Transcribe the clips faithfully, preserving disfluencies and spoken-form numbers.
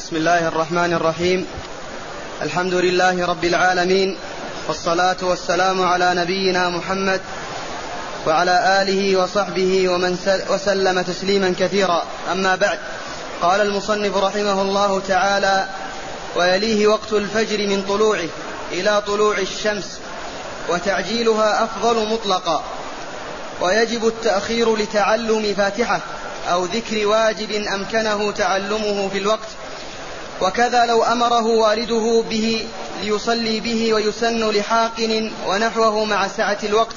بسم الله الرحمن الرحيم. الحمد لله رب العالمين، والصلاة والسلام على نبينا محمد وعلى آله وصحبه ومن وسلم تسليما كثيرا. أما بعد، قال المصنف رحمه الله تعالى: ويليه وقت الفجر من طلوعه إلى طلوع الشمس، وتعجيلها أفضل مطلقا، ويجب التأخير لتعلم فاتحة أو ذكر واجب أمكنه تعلمه في الوقت، وكذا لو أمره والده به ليصلي به، ويسن لحاقن ونحوه مع سعة الوقت.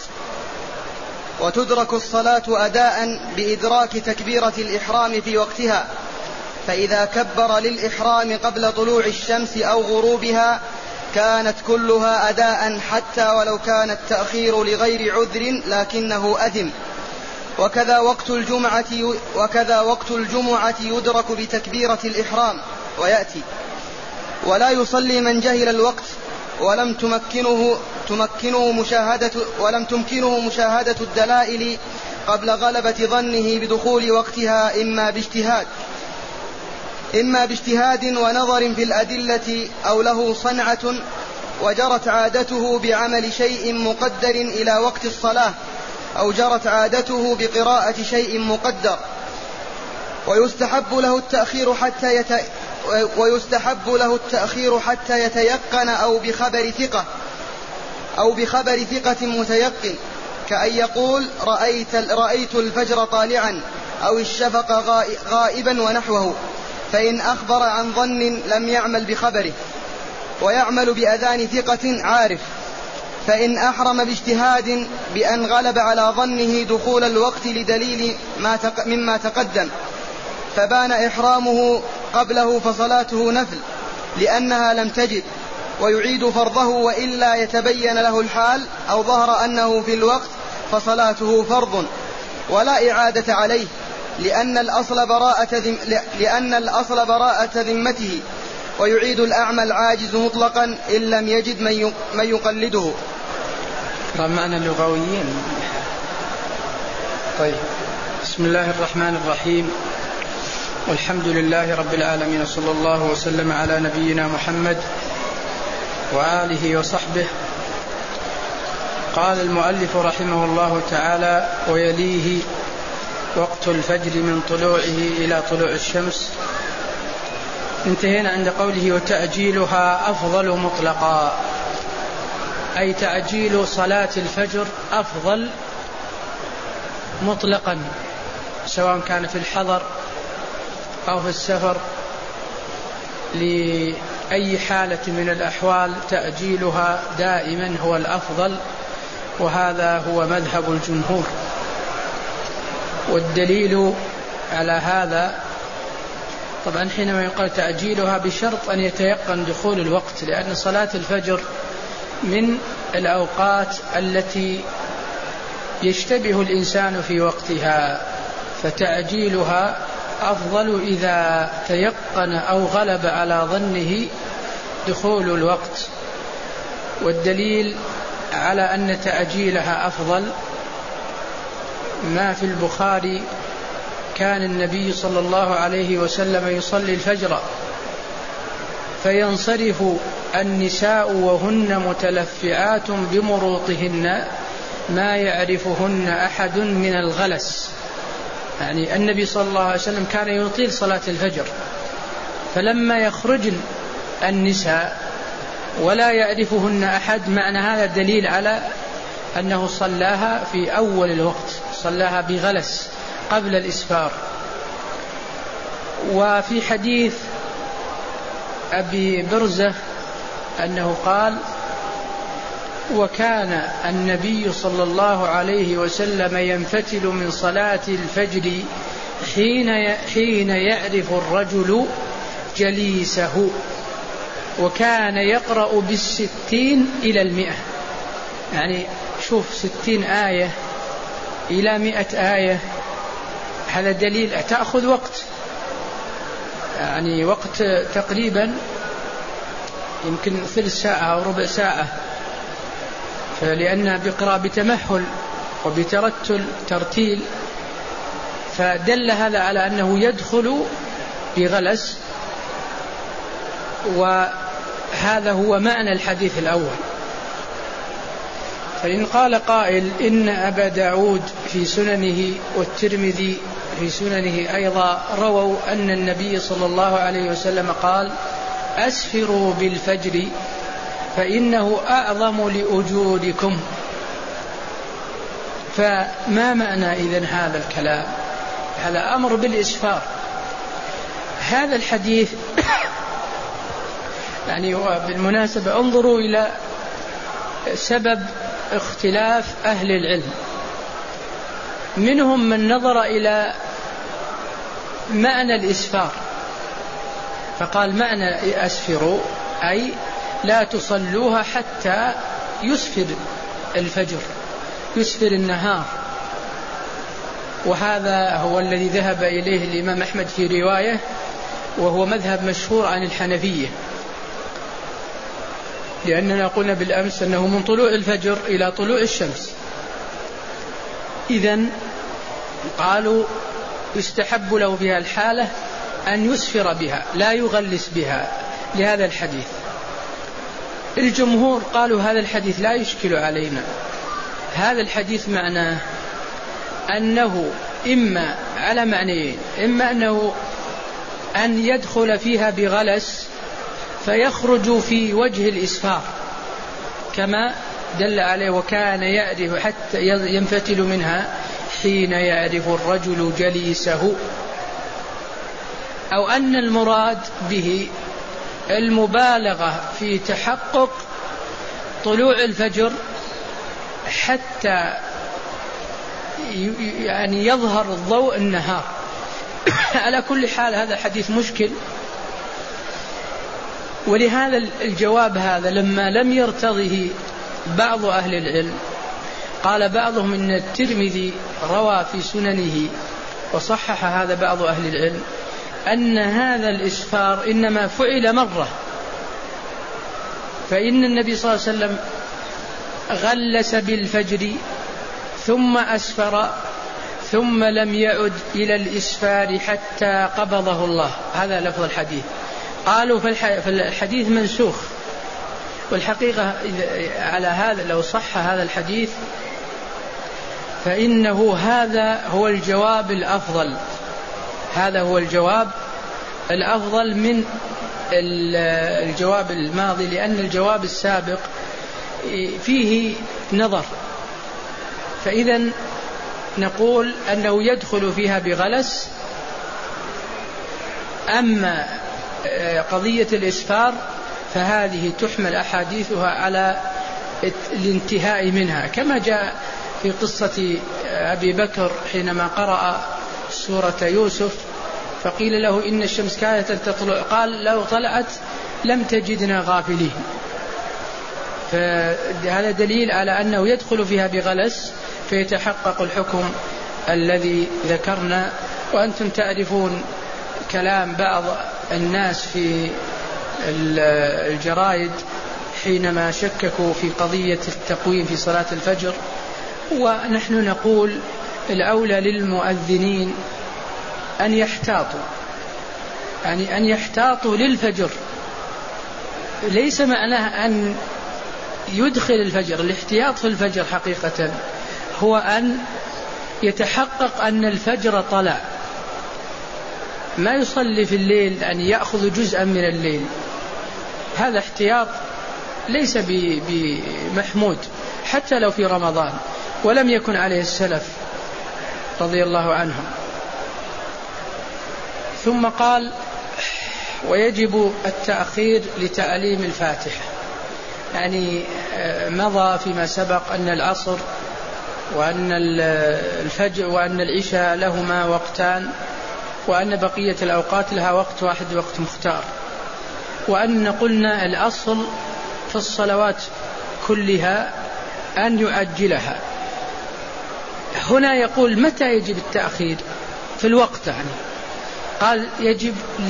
وتدرك الصلاة أداء بإدراك تكبيرة الإحرام في وقتها، فإذا كبر للإحرام قبل طلوع الشمس أو غروبها كانت كلها أداء، حتى ولو كان التأخير لغير عذر لكنه أثم. وكذا وقت الجمعة وكذا وقت الجمعة يدرك بتكبيرة الإحرام ويأتي. ولا يصلي من جهل الوقت ولم تمكنه تمكنه مشاهدة ولم تمكنه مشاهدة الدلائل قبل غلبة ظنه بدخول وقتها، إما باجتهاد إما باجتهاد ونظر في الأدلة، أو له صنعة وجرت عادته بعمل شيء مقدر إلى وقت الصلاة، أو جرت عادته بقراءة شيء مقدر. ويستحب له التأخير حتى يت... ويستحب له التأخير حتى يتيقن، أو بخبر ثقة أو بخبر ثقة متيقن، كأن يقول رأيت رأيت الفجر طالعا، أو الشفق غائبا ونحوه، فإن أخبر عن ظن لم يعمل بخبره، ويعمل بأذان ثقة عارف. فإن أحرم باجتهاد بأن غلب على ظنه دخول الوقت لدليل ما تق... مما تقدم، فبان إحرامه قبله فصلاته نفل، لأنها لم تجد، ويعيد فرضه، وإلا يتبين له الحال أو ظهر أنه في الوقت فصلاته فرض ولا إعادة عليه، لأن الأصل براءة ذم... لأن الأصل براءة ذمته. ويعيد الأعمى العاجز مطلقا إن لم يجد من, ي... من يقلده. معنى اللغويين. طيب، بسم الله الرحمن الرحيم، والحمد لله رب العالمين، صلى الله وسلم على نبينا محمد وآله وصحبه. قال المؤلف رحمه الله تعالى: ويليه وقت الفجر من طلوعه إلى طلوع الشمس. انتهينا عند قوله: وتأجيلها أفضل مطلقا، أي تعجيل صلاة الفجر أفضل مطلقا، سواء كان في الحضر أو في السفر، لأي حالة من الأحوال تأجيلها دائما هو الأفضل، وهذا هو مذهب الجمهور. والدليل على هذا طبعا حينما يقال تأجيلها بشرط أن يتيقن دخول الوقت، لأن صلاة الفجر من الأوقات التي يشتبه الإنسان في وقتها، فتأجيلها أفضل إذا تيقن أو غلب على ظنه دخول الوقت. والدليل على أن تأجيلها أفضل ما في البخاري: كان النبي صلى الله عليه وسلم يصلي الفجر فينصرف النساء وهن متلفعات بمروطهن ما يعرفهن أحد من الغلس. يعني النبي صلى الله عليه وسلم كان يطيل صلاة الفجر، فلما يخرجن النساء ولا يعرفهن أحد، معنى هذا دليل على أنه صلاها في أول الوقت، صلاها بغلس قبل الإسفار. وفي حديث أبي برزة أنه قال: وكان النبي صلى الله عليه وسلم ينفتل من صلاة الفجر حين حين يعرف الرجل جليسه، وكان يقرأ بالستين إلى المئة. يعني شوف، ستين آية إلى مئة آية، هذا دليل تأخذ وقت، يعني وقت تقريبا يمكن ثلث ساعة أو ربع ساعة، فلأنها بقراءة بتمهل وبترتل ترتيل، فدل هذا على أنه يدخل بغلس وهذا هو معنى الحديث الأول. فإن قال قائل إن أبا داود في سننه والترمذي في سننه أيضا رووا أن النبي صلى الله عليه وسلم قال أسفروا بالفجر فإنه أعظم لأجوركم، فما معنى إذن هذا الكلام؟ هذا أمر بالإسفار. هذا الحديث يعني بالمناسبة انظروا إلى سبب اختلاف أهل العلم، منهم من نظر إلى معنى الإسفار فقال معنى أسفروا أي لا تصلوها حتى يسفر الفجر، يسفر النهار، وهذا هو الذي ذهب إليه الإمام أحمد في رواية، وهو مذهب مشهور عن الحنفية، لأننا قلنا بالأمس أنه من طلوع الفجر إلى طلوع الشمس. إذن قالوا يستحب له بها الحالة أن يسفر بها لا يغلس بها لهذا الحديث. الجمهور قالوا هذا الحديث لا يشكل علينا، هذا الحديث معناه أنه إما على معنيين، إما أنه أن يدخل فيها بغلس فيخرج في وجه الإسفار كما دل عليه وكان يعرف حتى ينفتل منها حين يعرف الرجل جليسه، أو أن المراد به المبالغة في تحقق طلوع الفجر حتى يعني يظهر ضوء النهار. على كل حال هذا حديث مشكل، ولهذا الجواب هذا لما لم يرتضه بعض أهل العلم قال بعضهم إن الترمذي روى في سننه وصحح هذا بعض أهل العلم أن هذا الإسفار إنما فعل مرة، فإن النبي صلى الله عليه وسلم غلس بالفجر ثم أسفر ثم لم يعد إلى الإسفار حتى قبضه الله، هذا لفظ الحديث. قالوا فالحديث منسوخ، والحقيقة على هذا لو صح هذا الحديث فإنه هذا هو الجواب الأفضل، هذا هو الجواب الأفضل من الجواب الماضي، لأن الجواب السابق فيه نظر. فإذا نقول أنه يدخل فيها بغلس. أما قضية الإسفار فهذه تحمل أحاديثها على الانتهاء منها، كما جاء في قصة أبي بكر حينما قرأ سورة يوسف فقيل له إن الشمس كانت تطلع قال لو طلعت لم تجدنا غافلين، فهذا دليل على أنه يدخل فيها بغلس فيتحقق الحكم الذي ذكرنا. وأنتم تعرفون كلام بعض الناس في الجرائد حينما شككوا في قضية التقويم في صلاة الفجر، ونحن نقول الأولى للمؤذنين أن يحتاطوا، يعني أن يحتاطوا للفجر، ليس معناه أن يدخل الفجر. الاحتياط في الفجر حقيقة هو أن يتحقق أن الفجر طلع، ما يصلي في الليل أن يأخذ جزءا من الليل، هذا احتياط ليس بمحمود حتى لو في رمضان، ولم يكن عليه السلف رضي الله عنهم. ثم قال ويجب التأخير لتعليم الفاتحة، يعني مضى فيما سبق أن العصر وأن الفجر وأن العشاء لهما وقتان، وأن بقية الأوقات لها وقت واحد وقت مختار، وأن قلنا الأصل في الصلوات كلها أن يؤجلها. هنا يقول متى يجب التأخير؟ في الوقت، يعني قال يجب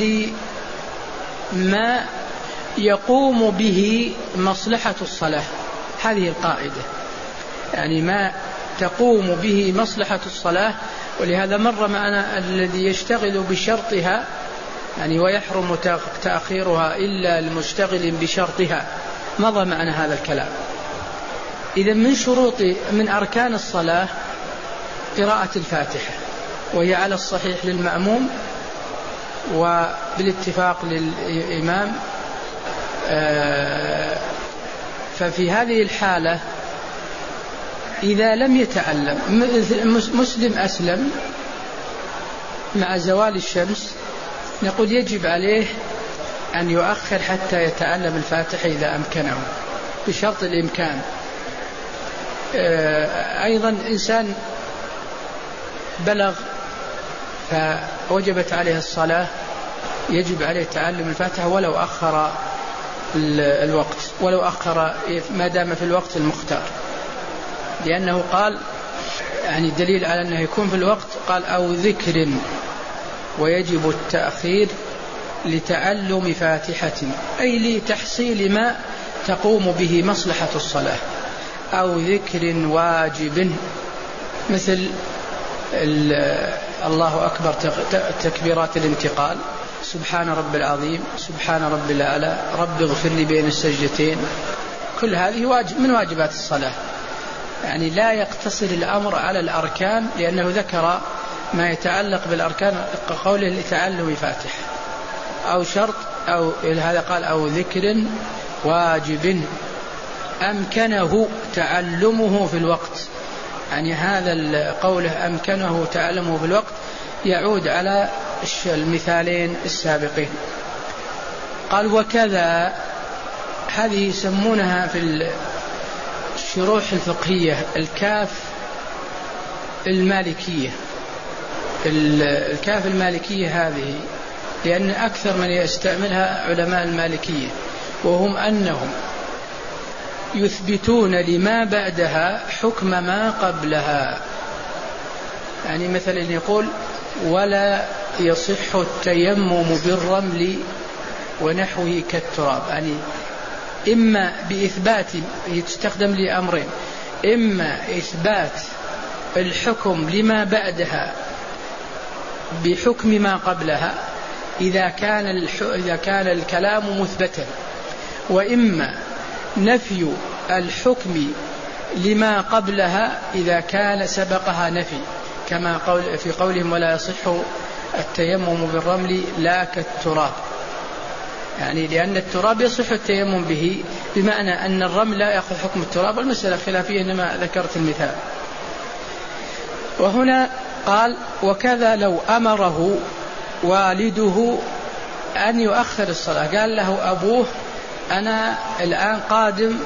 لما يقوم به مصلحة الصلاة، هذه القاعدة، يعني ما تقوم به مصلحة الصلاة. ولهذا مر معنا الذي يشتغل بشرطها يعني ويحرم تأخيرها إلا لمشتغل بشرطها. مضى معنى هذا الكلام. إذا من شروط من أركان الصلاة قراءة الفاتحة، وهي على الصحيح للمأموم وبالاتفاق للإمام. ففي هذه الحالة إذا لم يتعلم، مسلم أسلم مع زوال الشمس، نقول يجب عليه أن يؤخر حتى يتعلم الفاتحة إذا أمكنه بشرط الإمكان. أيضا إنسان بلغ فوجبت عليه الصلاة، يجب عليه تعلم الفاتحة ولو أخر الوقت، ولو أخر ما دام في الوقت المختار، لأنه قال يعني الدليل على أنه يكون في الوقت، قال أو ذكر، ويجب التأخير لتعلم فاتحة، أي لتحصيل ما تقوم به مصلحة الصلاة، أو ذكر واجب مثل الله أكبر تكبيرات الانتقال، سبحان رب العظيم، سبحان رب الأعلى، رب اغفر لي بين السجدتين، كل هذه واجب من واجبات الصلاة. يعني لا يقتصر الأمر على الأركان، لأنه ذكر ما يتعلق بالأركان قوله لتعلم فاتحة أو شرط، أو هذا قال أو ذكر واجب أمكنه تعلمه في الوقت. يعني هذا قوله أمكنه تعلمه في الوقت يعود على المثالين السابقين. قال وكذا، هذه يسمونها في الشروح الفقهية الكاف المالكية. الكاف المالكية هذه لأن أكثر من يستعملها علماء المالكية، وهم أنهم يثبتون لما بعدها حكم ما قبلها. يعني مثلا يقول ولا يصح التيمم بالرمل ونحوه كالتراب، يعني إما بإثبات، يستخدم لأمرين، إما إثبات الحكم لما بعدها بحكم ما قبلها إذا كان إذا كان الكلام مثبتا، وإما نفي الحكم لما قبلها إذا كان سبقها نفي، كما قول في قولهم ولا يصح التيمم بالرمل لا كالتراب، يعني لأن التراب يصح التيمم به، بمعنى أن الرمل لا يأخذ حكم التراب، والمسألة خلافية إنما ذكرت المثال. وهنا قال وكذا لو أمره والده أن يؤخر الصلاة، قال له أبوه أنا الآن قادم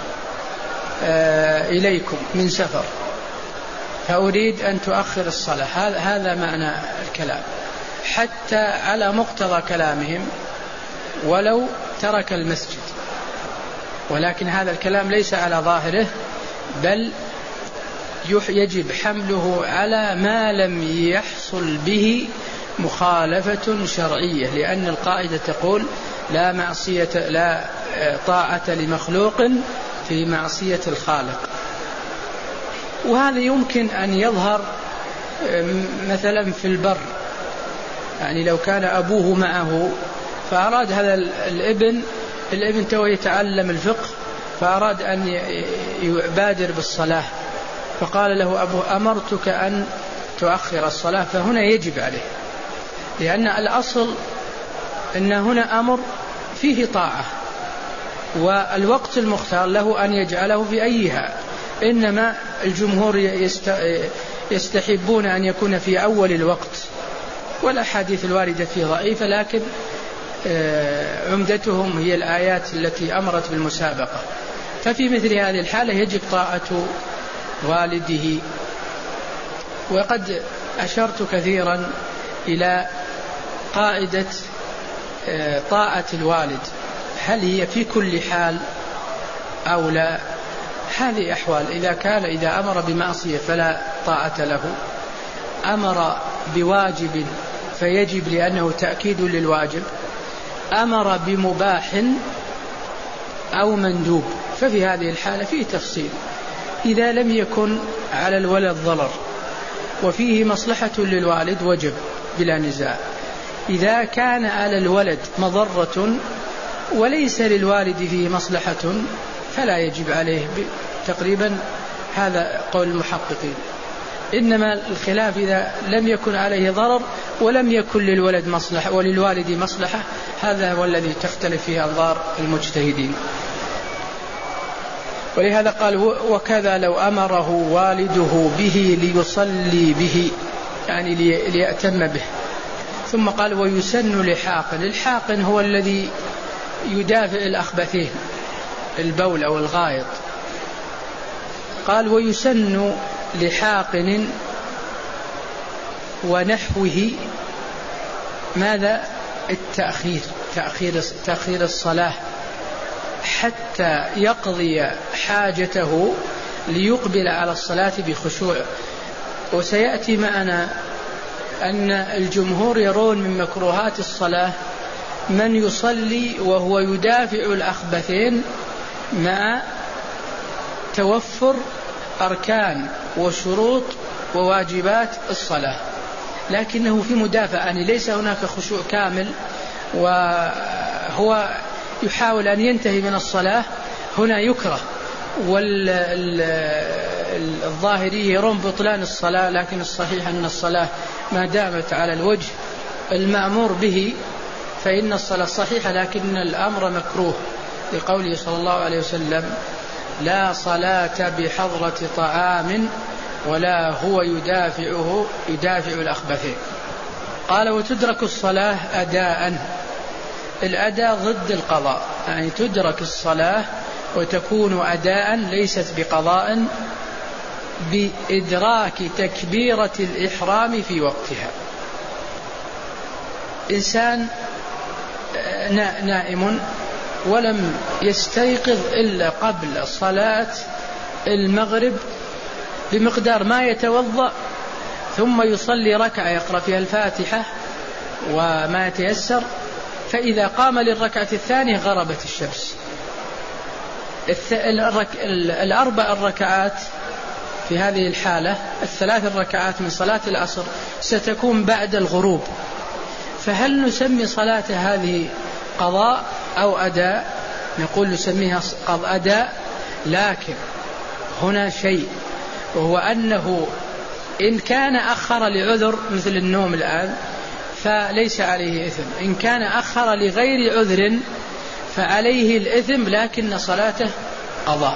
إليكم من سفر فأريد أن تؤخر الصلاة، هذا معنى الكلام، حتى على مقتضى كلامهم ولو ترك المسجد. ولكن هذا الكلام ليس على ظاهره، بل يجب حمله على ما لم يحصل به مخالفة شرعية، لأن القاعدة تقول لا معصية لا طاعة لمخلوق في معصية الخالق. وهذا يمكن أن يظهر مثلا في البر، يعني لو كان أبوه معه فأراد هذا الابن الابن تو يتعلم الفقه، فأراد أن يبادر بالصلاة، فقال له أبوه أمرتك أن تؤخر الصلاة، فهنا يجب عليه، لأن الأصل أن هنا أمر فيه طاعة، والوقت المختار له أن يجعله في أيها، إنما الجمهور يستحبون أن يكون في أول الوقت، والأحاديث الواردة فيه ضعيفة، لكن عمدتهم هي الآيات التي أمرت بالمسابقة. ففي مثل هذه الحالة يجب طاعة والده. وقد أشرت كثيرا إلى قاعدة طاعة الوالد، هل هي في كل حال أو لا؟ هذه أحوال، إذا كان إذا أمر بمعصية فلا طاعة له، أمر بواجب فيجب لأنه تأكيد للواجب، أمر بمباح أو مندوب، ففي هذه الحالة فيه تفصيل. إذا لم يكن على الولد ضرر وفيه مصلحة للوالد وجب بلا نزاع. إذا كان على الولد مضرة وليس للوالد فيه مصلحة فلا يجب عليه تقريبا، هذا قول المحققين. إنما الخلاف إذا لم يكن عليه ضرر ولم يكن للولد مصلحة وللوالد مصلحة، هذا هو الذي تختلف فيه أنظار المجتهدين. ولهذا قال وكذا لو أمره والده به ليصلي به، يعني ليأتم به. ثم قال ويسن لحاقن. الحاقن هو الذي يدافع الأخبثين، البول أو الغائط. قال ويسن لحاقن ونحوه ماذا؟ التأخير، تأخير, تأخير الصلاة حتى يقضي حاجته ليقبل على الصلاة بخشوع. وسيأتي معنا أن الجمهور يرون من مكروهات الصلاة من يصلي وهو يدافع الأخبثين مع توفر أركان وشروط وواجبات الصلاة، لكنه في مدافع، يعني ليس هناك خشوع كامل وهو يحاول أن ينتهي من الصلاة، هنا يكره. والظاهري يرون بطلان الصلاة، لكن الصحيح أن الصلاة ما دامت على الوجه المأمور به فإن الصلاة صحيحة، لكن الأمر مكروه لقوله صلى الله عليه وسلم لا صلاة بحضرة طعام ولا هو يدافعه يدافع الأخبثين. قال وتدرك الصلاة أداء. الأداء ضد القضاء، يعني تدرك الصلاة وتكون أداء ليست بقضاء بإدراك تكبيرة الإحرام في وقتها. إنسان نائم ولم يستيقظ إلا قبل صلاة المغرب بمقدار ما يتوضأ، ثم يصلي ركعة يقرأ فيها الفاتحة وما يتيسر، فإذا قام للركعة الثانية غربت الشمس. الأربع الركعات في هذه الحالة، الثلاث الركعات من صلاة العصر ستكون بعد الغروب، فهل نسمي صلاة هذه قضاء أو أداء؟ نقول نسميها أداء، لكن هنا شيء، وهو أنه إن كان أخر لعذر مثل النوم الآن فليس عليه إثم، إن كان أخر لغير عذر فعليه الإثم، لكن صلاته قضاء.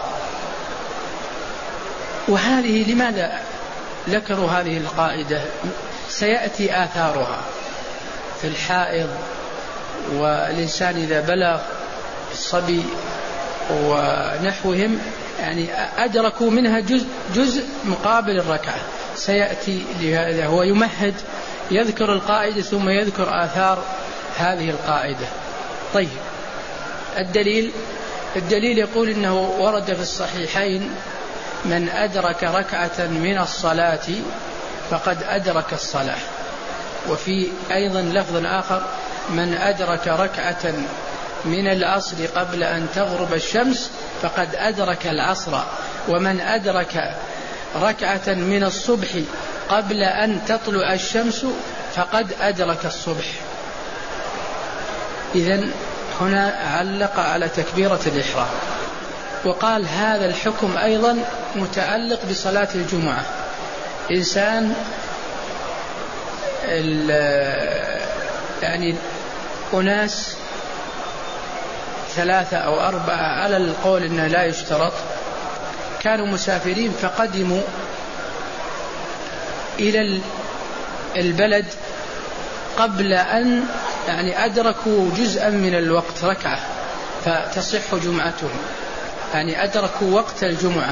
وهذه لماذا ذكروا هذه القاعدة؟ سيأتي آثارها في الحائض، والإنسان إذا بلغ الصبي ونحوهم، يعني أدركوا منها جزء, جزء مقابل الركعة. سيأتي لهذا، هو يمهد يذكر القاعدة ثم يذكر آثار هذه القاعدة. طيب الدليل الدليل يقول إنه ورد في الصحيحين من أدرك ركعة من الصلاة فقد أدرك الصلاة، وفي أيضا لفظ آخر من أدرك ركعة من العصر قبل أن تغرب الشمس فقد أدرك العصر، ومن أدرك ركعة من الصبح قبل أن تطلع الشمس فقد أدرك الصبح. إذن هنا علق على تكبيرة الإحرام، وقال هذا الحكم أيضا متعلق بصلاة الجمعة. إنسان يعني أناس ثلاثة أو أربعة على القول إنه لا يشترط، كانوا مسافرين فقدموا إلى البلد قبل أن يعني أدركوا جزءا من الوقت ركعة فتصح جمعتهم، يعني أدركوا وقت الجمعة.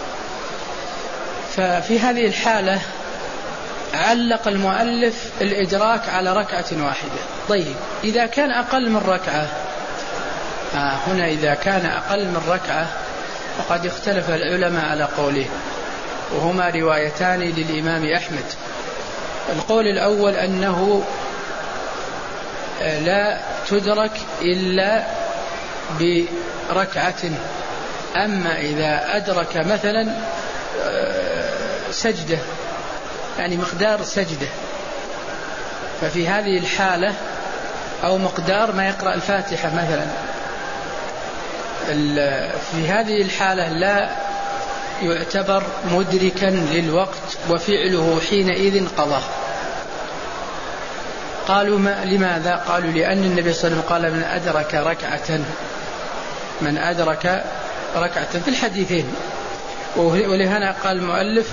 ففي هذه الحالة علق المؤلف الإدراك على ركعة واحدة. طيب إذا كان أقل من ركعة، آه هنا إذا كان أقل من ركعة فقد اختلف العلماء على قوله، وهما روايتان للإمام أحمد. القول الأول أنه لا تدرك إلا بركعة، أما إذا أدرك مثلا سجدة، يعني مقدار سجدة، ففي هذه الحالة أو مقدار ما يقرأ الفاتحة مثلا، في هذه الحالة لا يعتبر مدركا للوقت وفعله حينئذ قضاه. قالوا ما لماذا؟ قالوا لأن النبي صلى الله عليه وسلم قال من أدرك ركعة من أدرك ركعة في الحديثين. ولهنا قال المؤلف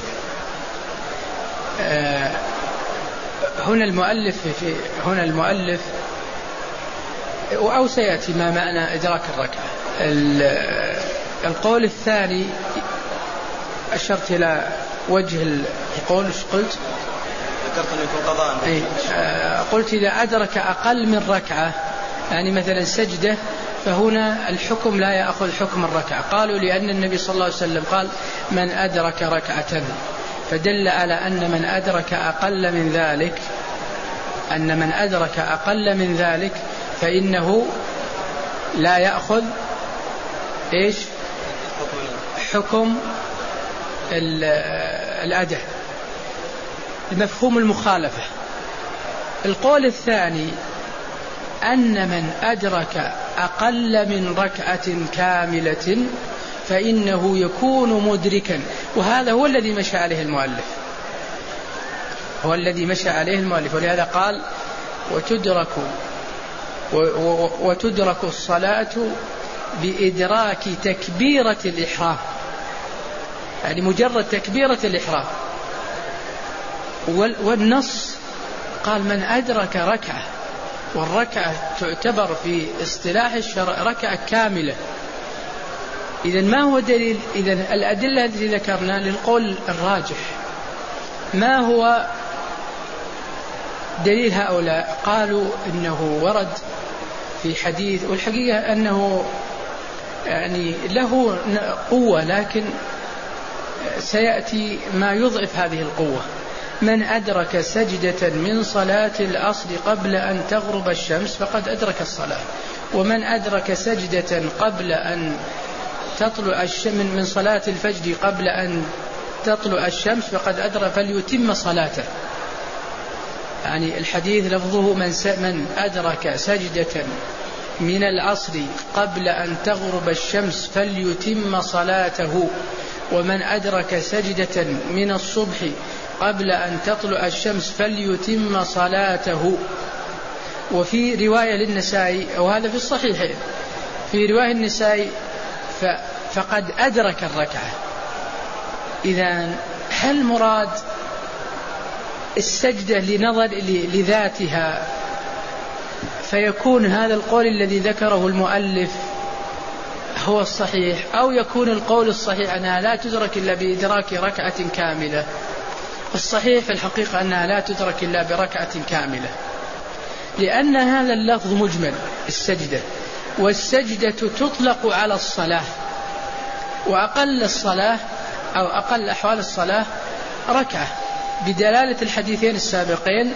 آه هنا المؤلف في هنا المؤلف أو سيأتي ما معنى إدراك الركعة. القول الثاني أشرت إلى وجه القول، ايش قلت؟ ذكرت أنه يكون قضاء. أي قلت إذا أدرك أقل من ركعة يعني مثلا سجدة فهنا الحكم لا يأخذ حكم الركعة. قالوا لأن النبي صلى الله عليه وسلم قال من أدرك ركعة، فدل على أن من أدرك أقل من ذلك أن من أدرك أقل من ذلك فإنه لا يأخذ إيش حكم الأداء، المفهوم المخالفة. القول الثاني أن من أدرك أقل من ركعة كاملة فإنه يكون مدركا، وهذا هو الذي مشى عليه المؤلف هو الذي مشى عليه المؤلف ولهذا قال وتدرك وتدرك الصلاة بإدراك تكبيرة الإحرام، يعني مجرد تكبيرة الإحرام. والنص قال من أدرك ركعة، والركعة تعتبر في اصطلاح الشرع ركعة كاملة. إذن ما هو دليل؟ إذن الأدلة التي ذكرنا للقول الراجح. ما هو دليل هؤلاء؟ قالوا إنه ورد في حديث، والحقيقة أنه يعني له قوة لكن سيأتي ما يضعف هذه القوة. من أدرك سجدة من صلاة العصر قبل أن تغرب الشمس فقد أدرك الصلاة، ومن أدرك سجدة قبل أن تطلع الشمس من صلاة الفجر قبل أن تطلع الشمس فقد أدرك فليتم صلاته. يعني الحديث لفظه من من أدرك سجدة من العصر قبل أن تغرب الشمس فليتم صلاته، ومن أدرك سجدة من الصبح قبل أن تطلع الشمس فليتم صلاته. وفي رواية للنسائي، وهذا في الصحيحين، في رواية النسائي فقد أدرك الركعة. إذن هل مراد السجدة لنظر لذاتها فيكون هذا القول الذي ذكره المؤلف هو الصحيح، أو يكون القول الصحيح أنها لا تدرك إلا بإدراك ركعة كاملة؟ الصحيح في الحقيقة أنها لا تدرك إلا بركعة كاملة، لأن هذا اللفظ مجمل السجدة، والسجدة تطلق على الصلاة، وأقل الصلاة أو أقل أحوال الصلاة ركعة بدلالة الحديثين السابقين.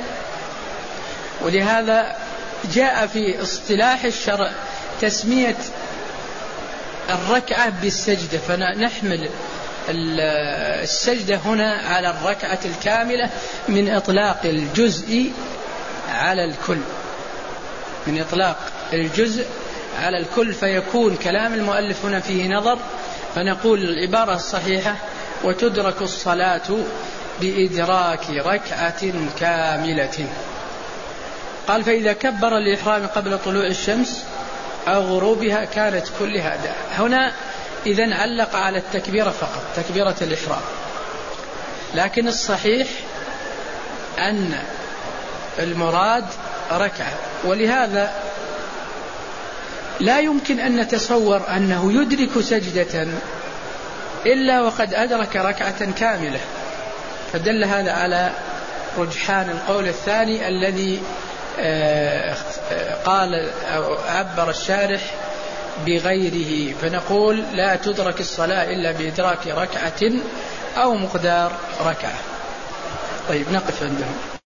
ولهذا جاء في اصطلاح الشرع تسمية الركعة بالسجدة، فنحمل السجدة هنا على الركعة الكاملة من إطلاق الجزء على الكل، من إطلاق الجزء على الكل، فيكون كلام المؤلف هنا فيه نظر. فنقول العبارة الصحيحة وتدرك الصلاة بإدراك ركعة كاملة. قال فإذا كبر الإحرام قبل طلوع الشمس أو غروبها كانت كلها أداء. هنا إذن علق على التكبيرة فقط، تكبيرة الإحرام، لكن الصحيح أن المراد ركعة. ولهذا لا يمكن أن نتصور أنه يدرك سجدة إلا وقد أدرك ركعة كاملة، فدل هذا على رجحان القول الثاني الذي قال أو عبر الشارح بغيره. فنقول لا تدرك الصلاة إلا بإدراك ركعة أو مقدار ركعة. طيب نقف عندهم.